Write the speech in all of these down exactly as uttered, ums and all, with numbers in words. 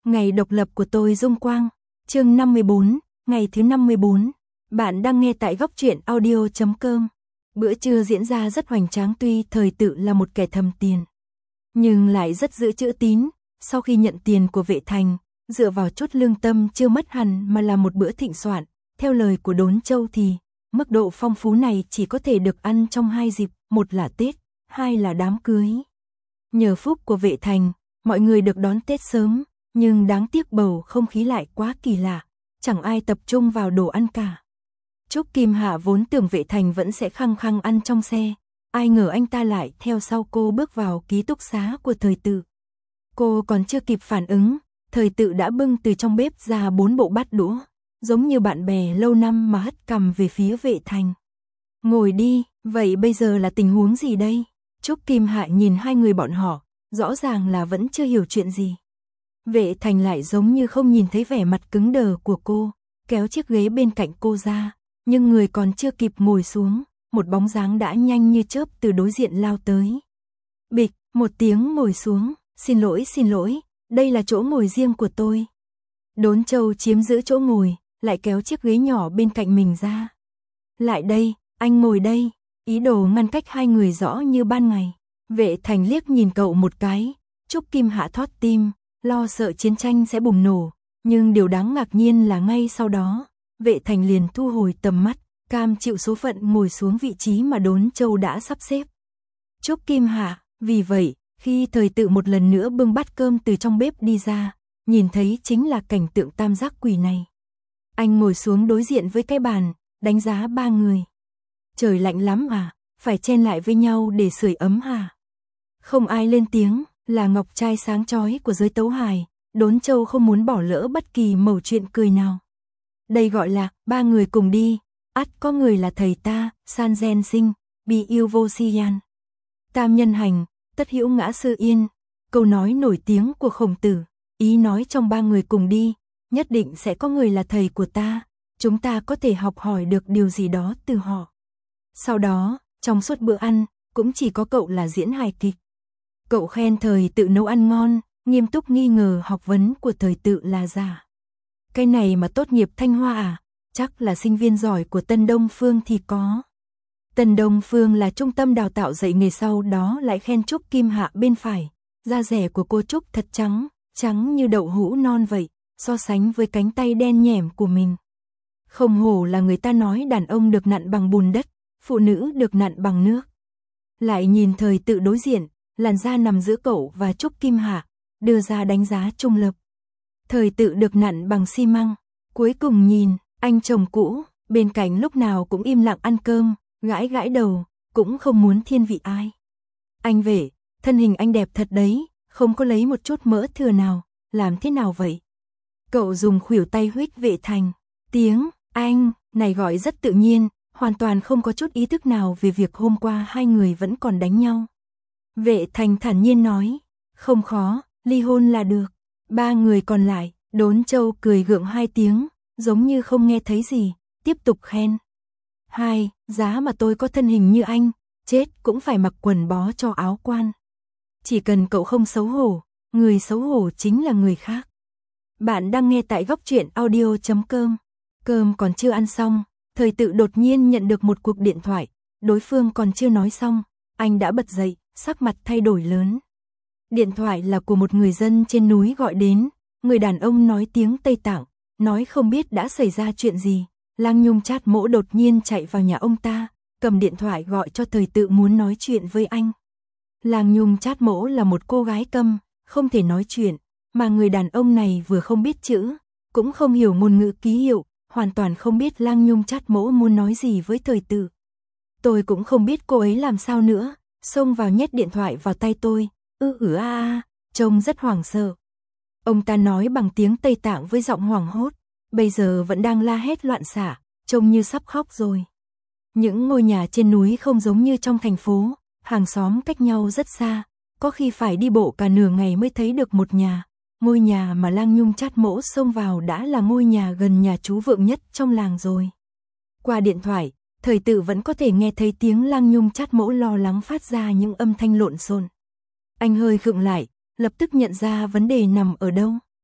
Ngày độc lập của tôi Dung Quang, chương năm mươi bốn, ngày thứ năm mươi bốn. Bạn đang nghe tại góc truyện audio chấm com. Bữa trưa diễn ra rất hoành tráng, tuy Thời Tự là một kẻ thầm tiền, nhưng lại rất giữ chữ tín. Sau khi nhận tiền của Vệ Thành, dựa vào chút lương tâm chưa mất hẳn mà là một bữa thịnh soạn. Theo lời của Đốn Châu thì, mức độ phong phú này chỉ có thể được ăn trong hai dịp, một là Tết, hai là đám cưới. Nhờ phúc của Vệ Thành, mọi người được đón Tết sớm, nhưng đáng tiếc bầu không khí lại quá kỳ lạ, chẳng ai tập trung vào đồ ăn cả. Trúc Kim Hạ vốn tưởng Vệ Thành vẫn sẽ khăng khăng ăn trong xe, ai ngờ anh ta lại theo sau cô bước vào ký túc xá của Thời Tự. Cô còn chưa kịp phản ứng, Thời Tự đã bưng từ trong bếp ra bốn bộ bát đũa, giống như bạn bè lâu năm mà hất cằm về phía Vệ Thành. Ngồi đi, vậy bây giờ là tình huống gì đây? Trúc Kim Hạ nhìn hai người bọn họ, rõ ràng là vẫn chưa hiểu chuyện gì. Vệ Thành lại giống như không nhìn thấy vẻ mặt cứng đờ của cô, kéo chiếc ghế bên cạnh cô ra, nhưng người còn chưa kịp ngồi xuống, một bóng dáng đã nhanh như chớp từ đối diện lao tới. Bịch, một tiếng ngồi xuống, xin lỗi xin lỗi, đây là chỗ ngồi riêng của tôi. Đốn Châu chiếm giữ chỗ ngồi, lại kéo chiếc ghế nhỏ bên cạnh mình ra. Lại đây, anh ngồi đây, ý đồ ngăn cách hai người rõ như ban ngày. Vệ Thành liếc nhìn cậu một cái, Trúc Kim Hạ thót tim, lo sợ chiến tranh sẽ bùng nổ, nhưng điều đáng ngạc nhiên là ngay sau đó, Vệ Thành liền thu hồi tầm mắt, cam chịu số phận ngồi xuống vị trí mà Đốn Châu đã sắp xếp. Trúc Kim Hạ, vì vậy, khi Thời Tự một lần nữa bưng bát cơm từ trong bếp đi ra, nhìn thấy chính là cảnh tượng tam giác quỷ này. Anh ngồi xuống đối diện với cái bàn, đánh giá ba người. Trời lạnh lắm à, phải chen lại với nhau để sưởi ấm à? Không ai lên tiếng, là ngọc trai sáng chói của giới tấu hài, Đốn Châu không muốn bỏ lỡ bất kỳ mẩu chuyện cười nào. Đây gọi là, ba người cùng đi, ắt có người là thầy ta, san gen sinh, bi yêu vô siyan. Tam nhân hành, tất hữu ngã sư yên, câu nói nổi tiếng của Khổng Tử, ý nói trong ba người cùng đi, nhất định sẽ có người là thầy của ta, chúng ta có thể học hỏi được điều gì đó từ họ. Sau đó, trong suốt bữa ăn, cũng chỉ có cậu là diễn hài kịch. Cậu khen Thời Tự nấu ăn ngon, nghiêm túc nghi ngờ học vấn của Thời Tự là giả. Cái này mà tốt nghiệp Thanh Hoa à, chắc là sinh viên giỏi của Tân Đông Phương thì có. Tân Đông Phương là trung tâm đào tạo dạy nghề, sau đó lại khen Trúc Kim Hạ bên phải. Da rẻ của cô Trúc thật trắng, trắng như đậu hũ non vậy, so sánh với cánh tay đen nhẻm của mình. Không hổ là người ta nói đàn ông được nặn bằng bùn đất, phụ nữ được nặn bằng nước. Lại nhìn Thời Tự đối diện, làn da nằm giữa cậu và Trúc Kim Hạ, đưa ra đánh giá trung lập. Thời Tự được nặn bằng xi măng, cuối cùng nhìn, anh chồng cũ, bên cạnh lúc nào cũng im lặng ăn cơm, gãi gãi đầu, cũng không muốn thiên vị ai. Anh Vệ, thân hình anh đẹp thật đấy, không có lấy một chút mỡ thừa nào, làm thế nào vậy? Cậu dùng khuỷu tay huých Vệ Thành, tiếng, anh, này gọi rất tự nhiên, hoàn toàn không có chút ý thức nào về việc hôm qua hai người vẫn còn đánh nhau. Vệ Thành thản nhiên nói, không khó, ly hôn là được. Ba người còn lại, Đốn Châu cười gượng hai tiếng, giống như không nghe thấy gì, tiếp tục khen. Hai, giá mà tôi có thân hình như anh, chết cũng phải mặc quần bó cho áo quan. Chỉ cần cậu không xấu hổ, người xấu hổ chính là người khác. Bạn đang nghe tại góc truyện audio chấm com. Cơm còn chưa ăn xong, Thời Tự đột nhiên nhận được một cuộc điện thoại, đối phương còn chưa nói xong, anh đã bật dậy, sắc mặt thay đổi lớn. Điện thoại là của một người dân trên núi gọi đến, người đàn ông nói tiếng Tây Tạng, nói không biết đã xảy ra chuyện gì. Lang Nhung Chát Mỗ đột nhiên chạy vào nhà ông ta, cầm điện thoại gọi cho Thời Tự muốn nói chuyện với anh. Lang Nhung Chát Mỗ là một cô gái câm, không thể nói chuyện, mà người đàn ông này vừa không biết chữ, cũng không hiểu ngôn ngữ ký hiệu, hoàn toàn không biết Lang Nhung Chát Mỗ muốn nói gì với Thời Tự. Tôi cũng không biết cô ấy làm sao nữa, xông vào nhét điện thoại vào tay tôi, ư ử a a, trông rất hoảng sợ. Ông ta nói bằng tiếng Tây Tạng với giọng hoảng hốt, bây giờ vẫn đang la hét loạn xạ, trông như sắp khóc rồi. Những ngôi nhà trên núi không giống như trong thành phố, hàng xóm cách nhau rất xa, có khi phải đi bộ cả nửa ngày mới thấy được một nhà. Ngôi nhà mà Lang Nhung Chát Mỗ xông vào đã là ngôi nhà gần nhà chú vượng nhất trong làng rồi. Qua điện thoại, Thời Tự vẫn có thể nghe thấy tiếng Lang Nhung Chát Mỗ lo lắng phát ra những âm thanh lộn xộn. Anh hơi khựng lại, lập tức nhận ra vấn đề nằm ở đâu.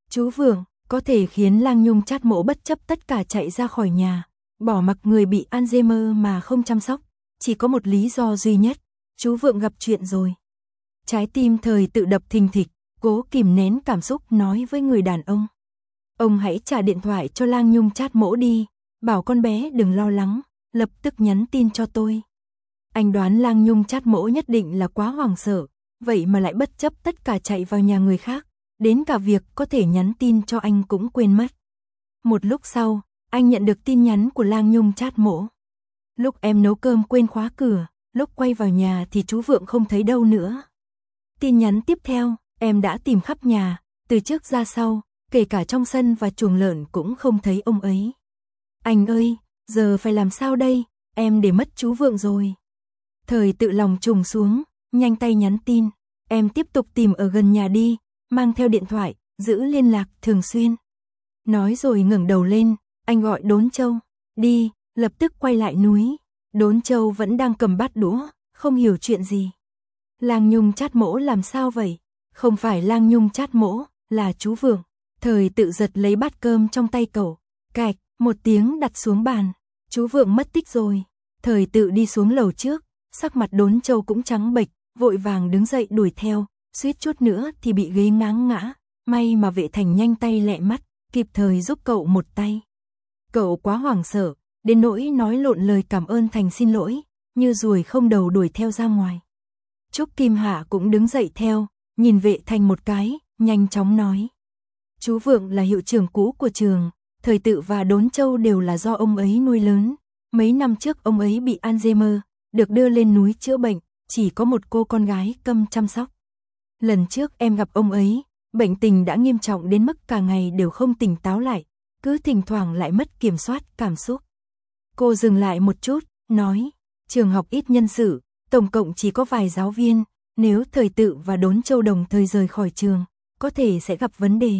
Chú Vượng, có thể khiến Lang Nhung Chát Mỗ bất chấp tất cả chạy ra khỏi nhà, bỏ mặc người bị Alzheimer mà không chăm sóc. Chỉ có một lý do duy nhất, chú Vượng gặp chuyện rồi. Trái tim Thời Tự đập thình thịch, cố kìm nén cảm xúc nói với người đàn ông. Ông hãy trả điện thoại cho Lang Nhung Chát Mỗ đi, bảo con bé đừng lo lắng, lập tức nhắn tin cho tôi. Anh đoán Lang Nhung Chát Mỗ nhất định là quá hoảng sợ, vậy mà lại bất chấp tất cả chạy vào nhà người khác, đến cả việc có thể nhắn tin cho anh cũng quên mất. Một lúc sau, anh nhận được tin nhắn của Lang Nhung Chát Mỗ. Lúc em nấu cơm quên khóa cửa, lúc quay vào nhà thì chú Vượng không thấy đâu nữa. Tin nhắn tiếp theo, em đã tìm khắp nhà, từ trước ra sau, kể cả trong sân và chuồng lợn cũng không thấy ông ấy. Anh ơi, giờ phải làm sao đây, em để mất chú Vượng rồi. Thời Tự lòng trùng xuống, nhanh tay nhắn tin, em tiếp tục tìm ở gần nhà đi, mang theo điện thoại, giữ liên lạc thường xuyên. Nói rồi ngẩng đầu lên, anh gọi Đốn Châu, đi, lập tức quay lại núi. Đốn Châu vẫn đang cầm bát đũa, không hiểu chuyện gì. Lang Nhung Chát Mỗ làm sao vậy? Không phải Lang Nhung Chát Mỗ, là chú Vượng. Thời Tự giật lấy bát cơm trong tay cậu, cạch, một tiếng đặt xuống bàn. Chú Vượng mất tích rồi. Thời Tự đi xuống lầu trước, sắc mặt Đốn Châu cũng trắng bệch, vội vàng đứng dậy đuổi theo, suýt chút nữa thì bị ghế ngáng ngã. May mà Vệ Thành nhanh tay lẹ mắt, kịp thời giúp cậu một tay. Cậu quá hoảng sợ, đến nỗi nói lộn lời cảm ơn Thành xin lỗi, như ruồi không đầu đuổi theo ra ngoài. Trúc Kim Hạ cũng đứng dậy theo, nhìn Vệ Thành một cái, nhanh chóng nói. Chú Vượng là hiệu trưởng cũ của trường, Thời Tự và Đốn Châu đều là do ông ấy nuôi lớn. Mấy năm trước ông ấy bị Alzheimer, được đưa lên núi chữa bệnh, chỉ có một cô con gái câm chăm sóc. Lần trước em gặp ông ấy, bệnh tình đã nghiêm trọng đến mức cả ngày đều không tỉnh táo lại, cứ thỉnh thoảng lại mất kiểm soát cảm xúc. Cô dừng lại một chút, nói, trường học ít nhân sự, tổng cộng chỉ có vài giáo viên, nếu Thời Tự và Đốn Châu đồng thời rời khỏi trường, có thể sẽ gặp vấn đề.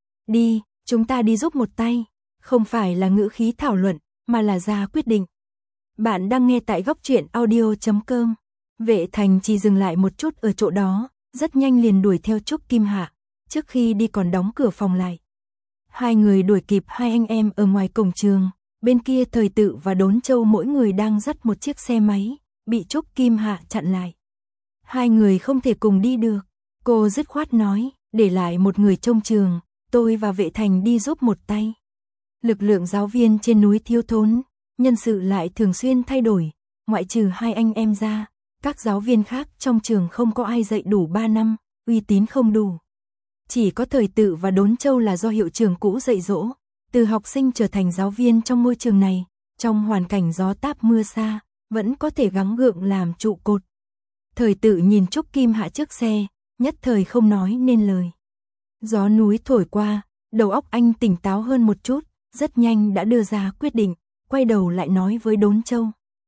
Đi, chúng ta đi giúp một tay, không phải là ngữ khí thảo luận, mà là ra quyết định. Bạn đang nghe tại góc truyện audio chấm com. Vệ Thành chỉ dừng lại một chút ở chỗ đó, rất nhanh liền đuổi theo Trúc Kim Hạ, trước khi đi còn đóng cửa phòng lại. Hai người đuổi kịp hai anh em ở ngoài cổng trường, bên kia Thời Tự và Đốn Châu mỗi người đang dắt một chiếc xe máy, bị Trúc Kim Hạ chặn lại. Hai người không thể cùng đi được, cô dứt khoát nói, để lại một người trông trường, tôi và Vệ Thành đi giúp một tay. Lực lượng giáo viên trên núi thiếu thốn, nhân sự lại thường xuyên thay đổi, ngoại trừ hai anh em ra, các giáo viên khác trong trường không có ai dạy đủ ba năm, uy tín không đủ. Chỉ có Thời Tự và Đốn Châu là do hiệu trưởng cũ dạy dỗ, từ học sinh trở thành giáo viên trong môi trường này, trong hoàn cảnh gió táp mưa xa, vẫn có thể gắng gượng làm trụ cột. Thời Tự nhìn Trúc Kim Hạ trước xe, nhất thời không nói nên lời. Gió núi thổi qua, đầu óc anh tỉnh táo hơn một chút, rất nhanh đã đưa ra quyết định, quay đầu lại nói với Đốn Châu.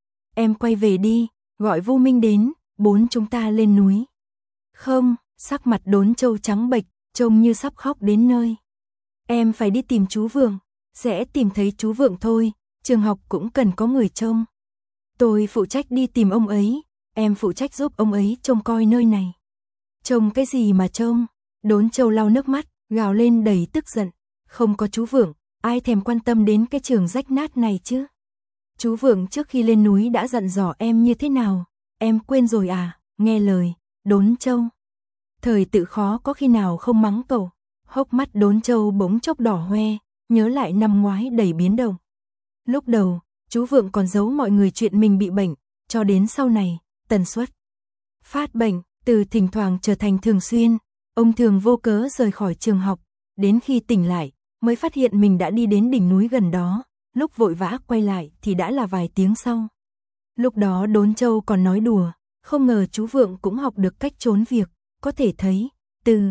Em quay về đi, gọi Vu Minh đến, bốn chúng ta lên núi. Không, sắc mặt Đốn Châu trắng bệch, trông như sắp khóc đến nơi. Em phải đi tìm chú Vượng, sẽ tìm thấy chú Vượng thôi, trường học cũng cần có người trông. Tôi phụ trách đi tìm ông ấy, em phụ trách giúp ông ấy trông coi nơi này. Trông cái gì mà trông? Đốn Châu lau nước mắt, gào lên đầy tức giận. Không có chú Vượng, ai thèm quan tâm đến cái trường rách nát này chứ? Chú Vượng trước khi lên núi đã dặn dò em như thế nào? Em quên rồi à? Nghe lời, Đốn Châu. Thời Tự khó có khi nào không mắng cậu. Hốc mắt Đốn Châu bỗng chốc đỏ hoe, nhớ lại năm ngoái đầy biến động. Lúc đầu, chú Vượng còn giấu mọi người chuyện mình bị bệnh, cho đến sau này, tần suất phát bệnh từ thỉnh thoảng trở thành thường xuyên. Ông thường vô cớ rời khỏi trường học, đến khi tỉnh lại, mới phát hiện mình đã đi đến đỉnh núi gần đó, lúc vội vã quay lại thì đã là vài tiếng sau. Lúc đó Đốn Châu còn nói đùa, không ngờ chú Vượng cũng học được cách trốn việc, có thể thấy, từ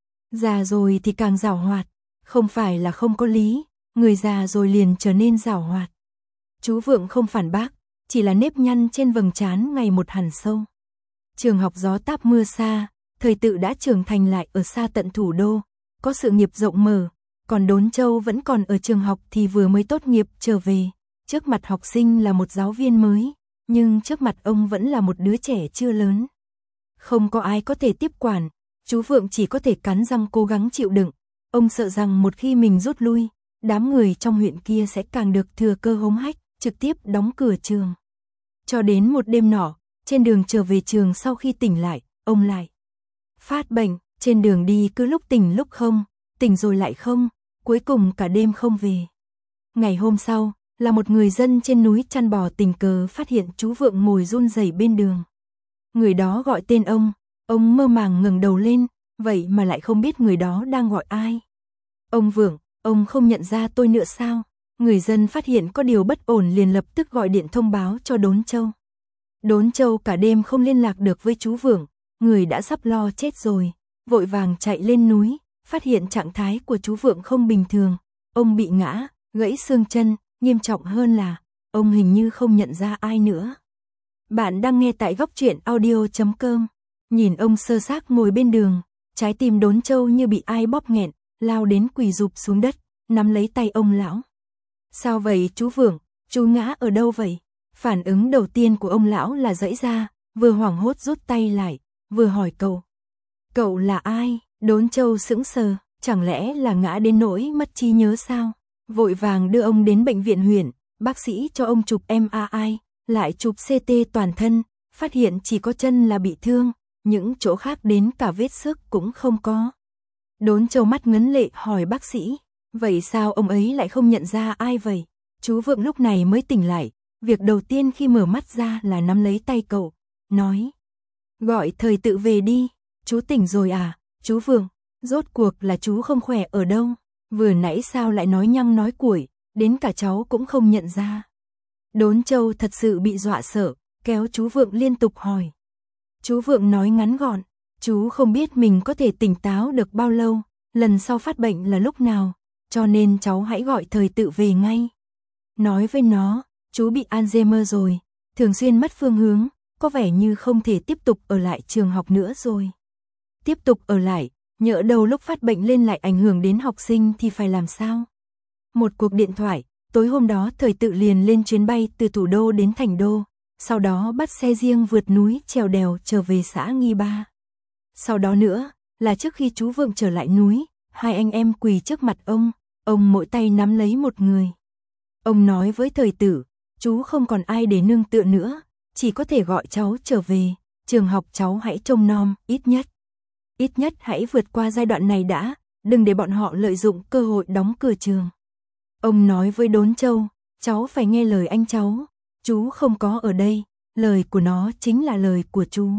già rồi thì càng giảo hoạt, không phải là không có lý, người già rồi liền trở nên giảo hoạt. Chú Vượng không phản bác, chỉ là nếp nhăn trên vầng trán ngày một hằn sâu. Trường học gió táp mưa xa, Thời Tự đã trưởng thành lại ở xa tận thủ đô, có sự nghiệp rộng mở, còn Đốn Châu vẫn còn ở trường học thì vừa mới tốt nghiệp trở về, trước mặt học sinh là một giáo viên mới, nhưng trước mặt ông vẫn là một đứa trẻ chưa lớn. Không có ai có thể tiếp quản, chú Vượng chỉ có thể cắn răng cố gắng chịu đựng, Ông sợ rằng một khi mình rút lui, đám người trong huyện kia sẽ càng được thừa cơ hống hách, trực tiếp đóng cửa trường. Cho đến một đêm nọ, trên đường trở về trường sau khi tỉnh lại, ông lại phát bệnh, trên đường đi cứ lúc tỉnh lúc không, tỉnh rồi lại không, cuối cùng cả đêm không về. Ngày hôm sau, là một người dân trên núi chăn bò tình cờ phát hiện chú Vượng ngồi run rẩy bên đường. Người đó gọi tên ông, ông mơ màng ngẩng đầu lên, vậy mà lại không biết người đó đang gọi ai. Ông Vượng, ông không nhận ra tôi nữa sao? Người dân phát hiện có điều bất ổn liền lập tức gọi điện thông báo cho Đốn Châu. Đốn Châu cả đêm không liên lạc được với chú Vượng, người đã sắp lo chết rồi, vội vàng chạy lên núi, phát hiện trạng thái của chú Vượng không bình thường, ông bị ngã, gãy xương chân, nghiêm trọng hơn là, ông hình như không nhận ra ai nữa. Bạn đang nghe tại góc truyện audio chấm com, nhìn ông sơ xác ngồi bên đường, trái tim Đốn Châu như bị ai bóp nghẹn, lao đến quỳ rụp xuống đất, nắm lấy tay ông lão. Sao vậy chú Vượng, chú ngã ở đâu vậy? Phản ứng đầu tiên của ông lão là giãy ra, vừa hoảng hốt rút tay lại, vừa hỏi cậu. Cậu là ai? Đốn Châu sững sờ, chẳng lẽ là ngã đến nỗi mất trí nhớ sao? Vội vàng đưa ông đến bệnh viện huyện, bác sĩ cho ông chụp em a i, lại chụp xê tê toàn thân, phát hiện chỉ có chân là bị thương, những chỗ khác đến cả vết xước cũng không có. Đốn Châu mắt ngấn lệ hỏi bác sĩ, vậy sao ông ấy lại không nhận ra ai vậy? Chú Vượng lúc này mới tỉnh lại, việc đầu tiên khi mở mắt ra là nắm lấy tay cậu, nói. Gọi Thời Tự về đi, chú tỉnh rồi à, chú Vượng, rốt cuộc là chú không khỏe ở đâu, vừa nãy sao lại nói nhăng nói cuội, đến cả cháu cũng không nhận ra. Đốn Châu thật sự bị dọa sợ, kéo chú Vượng liên tục hỏi. Chú Vượng nói ngắn gọn, chú không biết mình có thể tỉnh táo được bao lâu, lần sau phát bệnh là lúc nào, cho nên cháu hãy gọi Thời Tự về ngay. Nói với nó, chú bị Alzheimer rồi, thường xuyên mất phương hướng, có vẻ như không thể tiếp tục ở lại trường học nữa rồi. Tiếp tục ở lại, nhỡ đầu lúc phát bệnh lên lại ảnh hưởng đến học sinh thì phải làm sao? Một cuộc điện thoại, tối hôm đó Thời Tự liền lên chuyến bay từ thủ đô đến thành đô, sau đó bắt xe riêng vượt núi trèo đèo trở về xã Nghi Ba. Sau đó nữa, là trước khi chú Vượng trở lại núi, hai anh em quỳ trước mặt ông, ông mỗi tay nắm lấy một người. Ông nói với Thời Tự, chú không còn ai để nương tựa nữa, chỉ có thể gọi cháu trở về, trường học cháu hãy trông nom, ít nhất. Ít nhất hãy vượt qua giai đoạn này đã, đừng để bọn họ lợi dụng cơ hội đóng cửa trường. Ông nói với Đốn Châu, cháu phải nghe lời anh cháu, chú không có ở đây, lời của nó chính là lời của chú.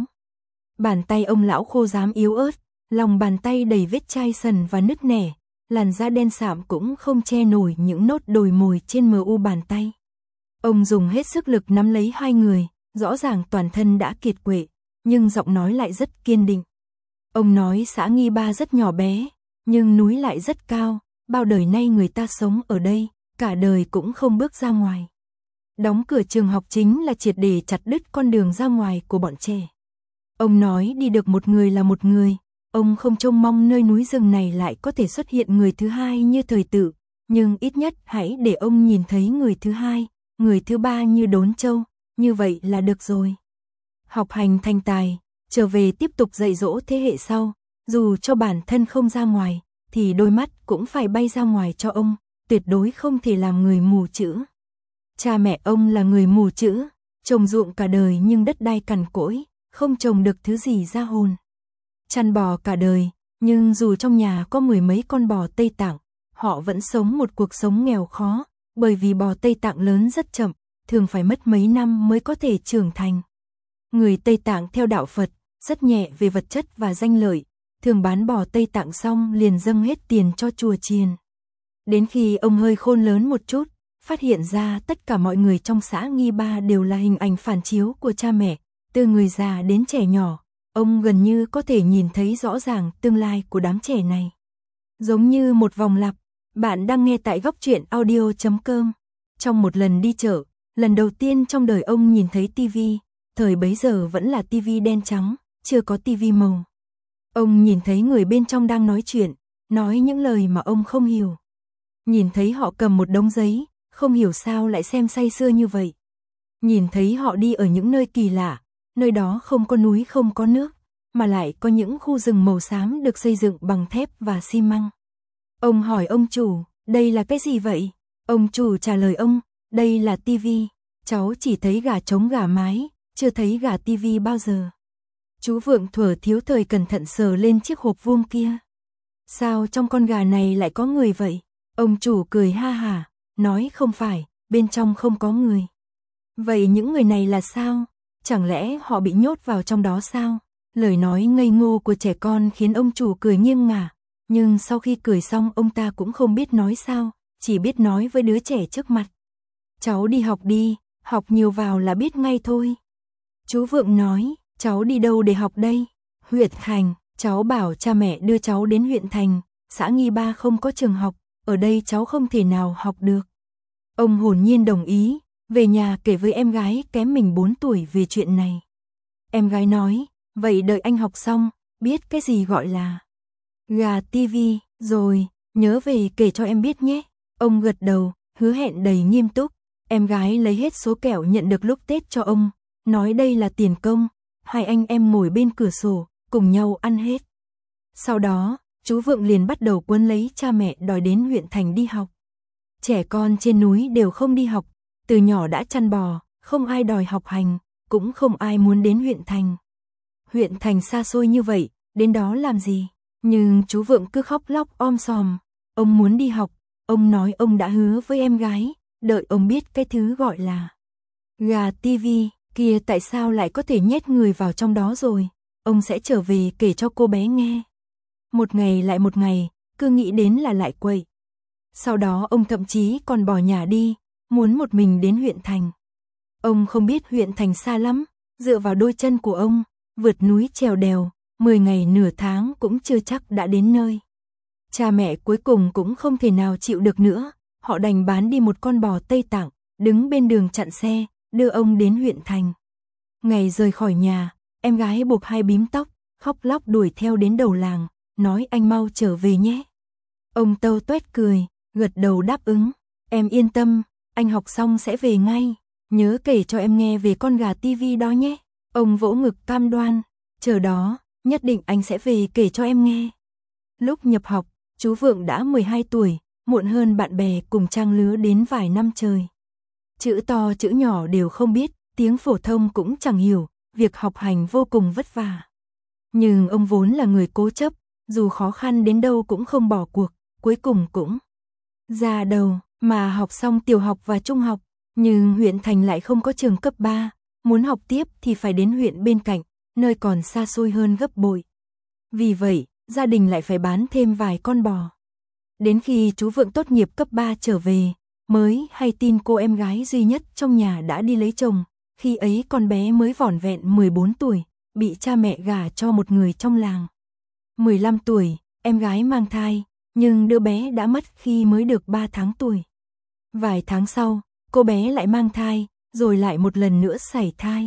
Bàn tay ông lão khô rám yếu ớt, lòng bàn tay đầy vết chai sần và nứt nẻ, làn da đen sạm cũng không che nổi những nốt đồi mồi trên mờ u bàn tay. Ông dùng hết sức lực nắm lấy hai người, rõ ràng toàn thân đã kiệt quệ, nhưng giọng nói lại rất kiên định. Ông nói xã Nghi Ba rất nhỏ bé, nhưng núi lại rất cao, bao đời nay người ta sống ở đây, cả đời cũng không bước ra ngoài. Đóng cửa trường học chính là triệt để chặt đứt con đường ra ngoài của bọn trẻ. Ông nói đi được một người là một người, ông không trông mong nơi núi rừng này lại có thể xuất hiện người thứ hai như Thời Tự, nhưng ít nhất hãy để ông nhìn thấy người thứ hai, người thứ ba như Đốn Châu, như vậy là được rồi. Học hành thành tài, trở về tiếp tục dạy dỗ thế hệ sau, dù cho bản thân không ra ngoài, thì đôi mắt cũng phải bay ra ngoài cho ông, tuyệt đối không thể làm người mù chữ. Cha mẹ ông là người mù chữ, trồng ruộng cả đời nhưng đất đai cằn cỗi, không trồng được thứ gì ra hồn. Chăn bò cả đời, nhưng dù trong nhà có mười mấy con bò Tây Tạng, họ vẫn sống một cuộc sống nghèo khó, bởi vì bò Tây Tạng lớn rất chậm, thường phải mất mấy năm mới có thể trưởng thành. Người Tây Tạng theo đạo Phật, rất nhẹ về vật chất và danh lợi, thường bán bò Tây Tạng xong liền dâng hết tiền cho chùa chiền. Đến khi ông hơi khôn lớn một chút, phát hiện ra tất cả mọi người trong xã Nghi Ba đều là hình ảnh phản chiếu của cha mẹ, từ người già đến trẻ nhỏ, ông gần như có thể nhìn thấy rõ ràng tương lai của đám trẻ này. Giống như một vòng lặp, bạn đang nghe tại góc truyện audio chấm com. Trong một lần đi chợ, lần đầu tiên trong đời ông nhìn thấy tivi, thời bấy giờ vẫn là tivi đen trắng, chưa có tivi màu. Ông nhìn thấy người bên trong đang nói chuyện, nói những lời mà ông không hiểu. Nhìn thấy họ cầm một đống giấy, không hiểu sao lại xem say sưa như vậy. Nhìn thấy họ đi ở những nơi kỳ lạ, nơi đó không có núi không có nước, mà lại có những khu rừng màu xám được xây dựng bằng thép và xi măng. Ông hỏi ông chủ, đây là cái gì vậy? Ông chủ trả lời ông, đây là tivi. Cháu chỉ thấy gà trống gà mái, chưa thấy gà tivi bao giờ. Chú Vượng thuở thiếu thời cẩn thận sờ lên chiếc hộp vuông kia. Sao trong con gà này lại có người vậy? Ông chủ cười ha hả, nói không phải, bên trong không có người. Vậy những người này là sao? Chẳng lẽ họ bị nhốt vào trong đó sao? Lời nói ngây ngô của trẻ con khiến ông chủ cười nghiêng ngả, nhưng sau khi cười xong ông ta cũng không biết nói sao, chỉ biết nói với đứa trẻ trước mặt. Cháu đi học đi, học nhiều vào là biết ngay thôi. Chú Vượng nói, cháu đi đâu để học đây? Huyện thành, cháu bảo cha mẹ đưa cháu đến huyện thành, xã Nghi Ba không có trường học, ở đây cháu không thể nào học được. Ông hồn nhiên đồng ý, về nhà kể với em gái kém mình bốn tuổi về chuyện này. Em gái nói, vậy đợi anh học xong, biết cái gì gọi là gà tivi, rồi, nhớ về kể cho em biết nhé. Ông gật đầu, hứa hẹn đầy nghiêm túc. Em gái lấy hết số kẹo nhận được lúc Tết cho ông, nói đây là tiền công. Hai anh em ngồi bên cửa sổ, cùng nhau ăn hết. Sau đó, chú Vượng liền bắt đầu cuốn lấy cha mẹ đòi đến huyện thành đi học. Trẻ con trên núi đều không đi học, từ nhỏ đã chăn bò, không ai đòi học hành, cũng không ai muốn đến huyện thành. Huyện thành xa xôi như vậy, đến đó làm gì? Nhưng chú Vượng cứ khóc lóc om sòm, ông muốn đi học, ông nói ông đã hứa với em gái, đợi ông biết cái thứ gọi là gà tivi kia tại sao lại có thể nhét người vào trong đó rồi, ông sẽ trở về kể cho cô bé nghe. Một ngày lại một ngày, cứ nghĩ đến là lại quậy. Sau đó ông thậm chí còn bỏ nhà đi, muốn một mình đến huyện thành. Ông không biết huyện thành xa lắm, dựa vào đôi chân của ông, vượt núi trèo đèo, mười ngày nửa tháng cũng chưa chắc đã đến nơi. Cha mẹ cuối cùng cũng không thể nào chịu được nữa, họ đành bán đi một con bò Tây Tạng, đứng bên đường chặn xe, đưa ông đến huyện thành. Ngày rời khỏi nhà, em gái buộc hai bím tóc, khóc lóc đuổi theo đến đầu làng, nói anh mau trở về nhé. Ông tâu tuét cười, gật đầu đáp ứng, em yên tâm, anh học xong sẽ về ngay, nhớ kể cho em nghe về con gà tivi đó nhé. Ông vỗ ngực cam đoan, chờ đó, nhất định anh sẽ về kể cho em nghe. Lúc nhập học, chú Vượng đã mười hai tuổi, muộn hơn bạn bè cùng trang lứa đến vài năm trời. Chữ to chữ nhỏ đều không biết, tiếng phổ thông cũng chẳng hiểu, việc học hành vô cùng vất vả. Nhưng ông vốn là người cố chấp, dù khó khăn đến đâu cũng không bỏ cuộc, cuối cùng cũng ra đầu mà học xong tiểu học và trung học, nhưng huyện thành lại không có trường cấp ba, muốn học tiếp thì phải đến huyện bên cạnh, nơi còn xa xôi hơn gấp bội. Vì vậy, gia đình lại phải bán thêm vài con bò. Đến khi chú Vượng tốt nghiệp cấp ba trở về, mới hay tin cô em gái duy nhất trong nhà đã đi lấy chồng, khi ấy con bé mới vỏn vẹn mười bốn tuổi, bị cha mẹ gả cho một người trong làng. mười lăm tuổi, em gái mang thai, nhưng đứa bé đã mất khi mới được ba tháng tuổi. Vài tháng sau, cô bé lại mang thai, rồi lại một lần nữa sảy thai.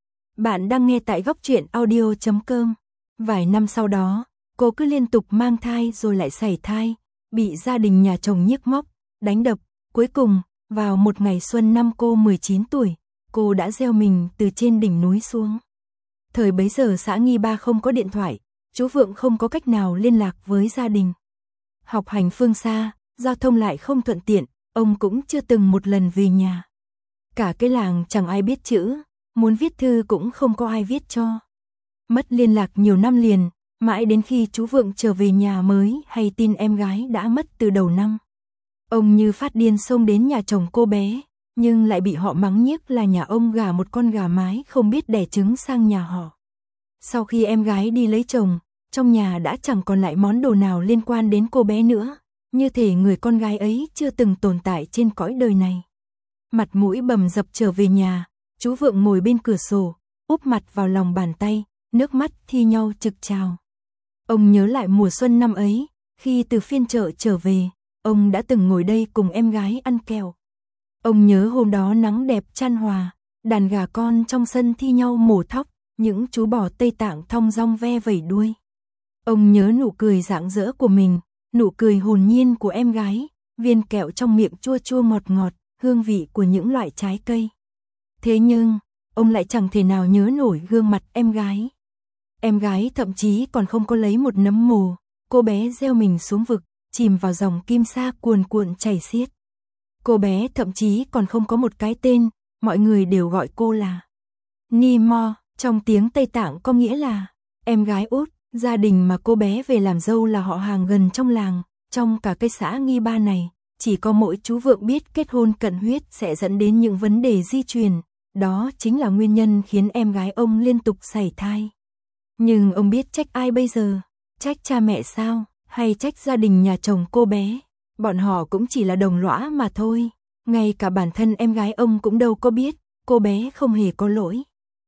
Bạn đang nghe tại góc truyện audio chấm com. Vài năm sau đó, cô cứ liên tục mang thai rồi lại sảy thai, bị gia đình nhà chồng nhiếc móc, đánh đập. Cuối cùng, vào một ngày xuân năm cô mười chín tuổi, cô đã gieo mình từ trên đỉnh núi xuống. Thời bấy giờ xã Nghi Ba không có điện thoại, chú Vượng không có cách nào liên lạc với gia đình. Học hành phương xa, giao thông lại không thuận tiện, ông cũng chưa từng một lần về nhà. Cả cái làng chẳng ai biết chữ, muốn viết thư cũng không có ai viết cho. Mất liên lạc nhiều năm liền, mãi đến khi chú Vượng trở về nhà mới hay tin em gái đã mất từ đầu năm. Ông như phát điên xông đến nhà chồng cô bé, nhưng lại bị họ mắng nhiếc là nhà ông gả một con gà mái không biết đẻ trứng sang nhà họ. Sau khi em gái đi lấy chồng, trong nhà đã chẳng còn lại món đồ nào liên quan đến cô bé nữa, như thể người con gái ấy chưa từng tồn tại trên cõi đời này. Mặt mũi bầm dập trở về nhà, chú Vượng ngồi bên cửa sổ, úp mặt vào lòng bàn tay, nước mắt thi nhau trực trào. Ông nhớ lại mùa xuân năm ấy, khi từ phiên chợ trở về, ông đã từng ngồi đây cùng em gái ăn kẹo. Ông nhớ hôm đó nắng đẹp chan hòa, đàn gà con trong sân thi nhau mổ thóc, những chú bò Tây Tạng thong dong ve vẩy đuôi. Ông nhớ nụ cười rạng rỡ của mình, nụ cười hồn nhiên của em gái, viên kẹo trong miệng chua chua ngọt ngọt, hương vị của những loại trái cây. Thế nhưng, ông lại chẳng thể nào nhớ nổi gương mặt em gái. Em gái thậm chí còn không có lấy một nấm mồ, cô bé gieo mình xuống vực, chìm vào dòng kim sa cuồn cuộn chảy xiết. Cô bé thậm chí còn không có một cái tên, mọi người đều gọi cô là Nimo, trong tiếng Tây Tạng có nghĩa là em gái út. Gia đình mà cô bé về làm dâu là họ hàng gần trong làng, trong cả cái xã Nghi Ba này, chỉ có mỗi chú Vượng biết kết hôn cận huyết sẽ dẫn đến những vấn đề di truyền, đó chính là nguyên nhân khiến em gái ông liên tục sảy thai. Nhưng ông biết trách ai bây giờ? Trách cha mẹ sao? Hay trách gia đình nhà chồng cô bé? Bọn họ cũng chỉ là đồng lõa mà thôi, ngay cả bản thân em gái ông cũng đâu có biết, cô bé không hề có lỗi.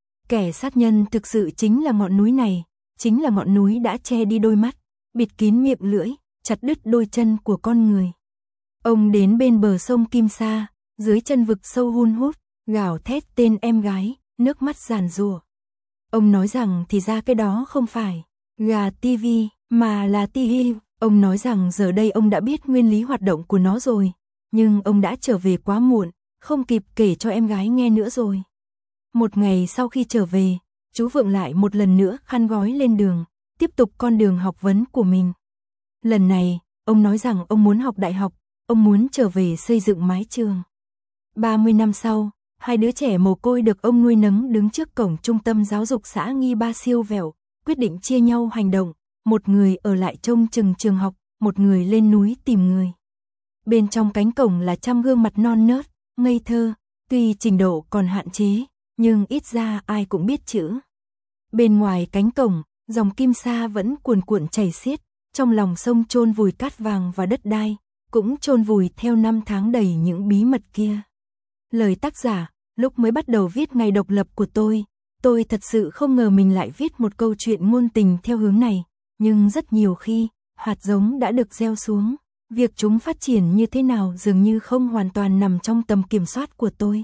Kẻ sát nhân thực sự chính là ngọn núi này. Chính là ngọn núi đã che đi đôi mắt, bịt kín miệng lưỡi, chặt đứt đôi chân của con người. Ông đến bên bờ sông Kim Sa, dưới chân vực sâu hun hút, gào thét tên em gái, nước mắt giàn giụa. Ông nói rằng thì ra cái đó không phải gà ti vi, mà là ti hi. Ông nói rằng giờ đây ông đã biết nguyên lý hoạt động của nó rồi, nhưng ông đã trở về quá muộn, không kịp kể cho em gái nghe nữa rồi. Một ngày sau khi trở về, chú Vượng lại một lần nữa khăn gói lên đường, tiếp tục con đường học vấn của mình. Lần này, ông nói rằng ông muốn học đại học, ông muốn trở về xây dựng mái trường. ba mươi năm sau, hai đứa trẻ mồ côi được ông nuôi nấng đứng trước cổng trung tâm giáo dục xã Nghi Ba siêu vẹo, quyết định chia nhau hành động, một người ở lại trông chừng trường học, một người lên núi tìm người. Bên trong cánh cổng là trăm gương mặt non nớt, ngây thơ, tuy trình độ còn hạn chế, nhưng ít ra ai cũng biết chữ. Bên ngoài cánh cổng, dòng kim sa vẫn cuồn cuộn chảy xiết, trong lòng sông chôn vùi cát vàng và đất đai, cũng chôn vùi theo năm tháng đầy những bí mật kia. Lời tác giả, lúc mới bắt đầu viết ngày độc lập của tôi, tôi thật sự không ngờ mình lại viết một câu chuyện ngôn tình theo hướng này, nhưng rất nhiều khi, hạt giống đã được gieo xuống, việc chúng phát triển như thế nào dường như không hoàn toàn nằm trong tầm kiểm soát của tôi.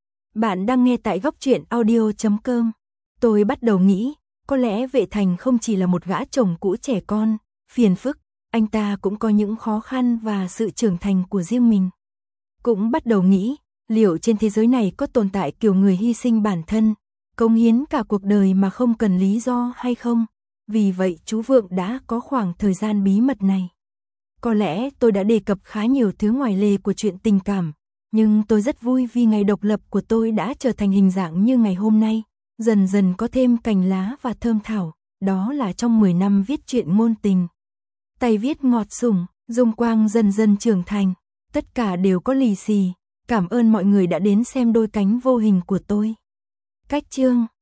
Bạn đang nghe tại góc truyện audio chấm com. Tôi bắt đầu nghĩ, có lẽ Vệ Thành không chỉ là một gã chồng cũ trẻ con, phiền phức, anh ta cũng có những khó khăn và sự trưởng thành của riêng mình. Cũng bắt đầu nghĩ, liệu trên thế giới này có tồn tại kiểu người hy sinh bản thân, cống hiến cả cuộc đời mà không cần lý do hay không? Vì vậy chú Vượng đã có khoảng thời gian bí mật này. Có lẽ tôi đã đề cập khá nhiều thứ ngoài lề của chuyện tình cảm, nhưng tôi rất vui vì ngày độc lập của tôi đã trở thành hình dạng như ngày hôm nay, dần dần có thêm cành lá và thơm thảo, đó là trong mười năm viết truyện ngôn tình. Tay viết ngọt sủng, Dung Quang dần dần trưởng thành, tất cả đều có lì xì, cảm ơn mọi người đã đến xem đôi cánh vô hình của tôi. Cách chương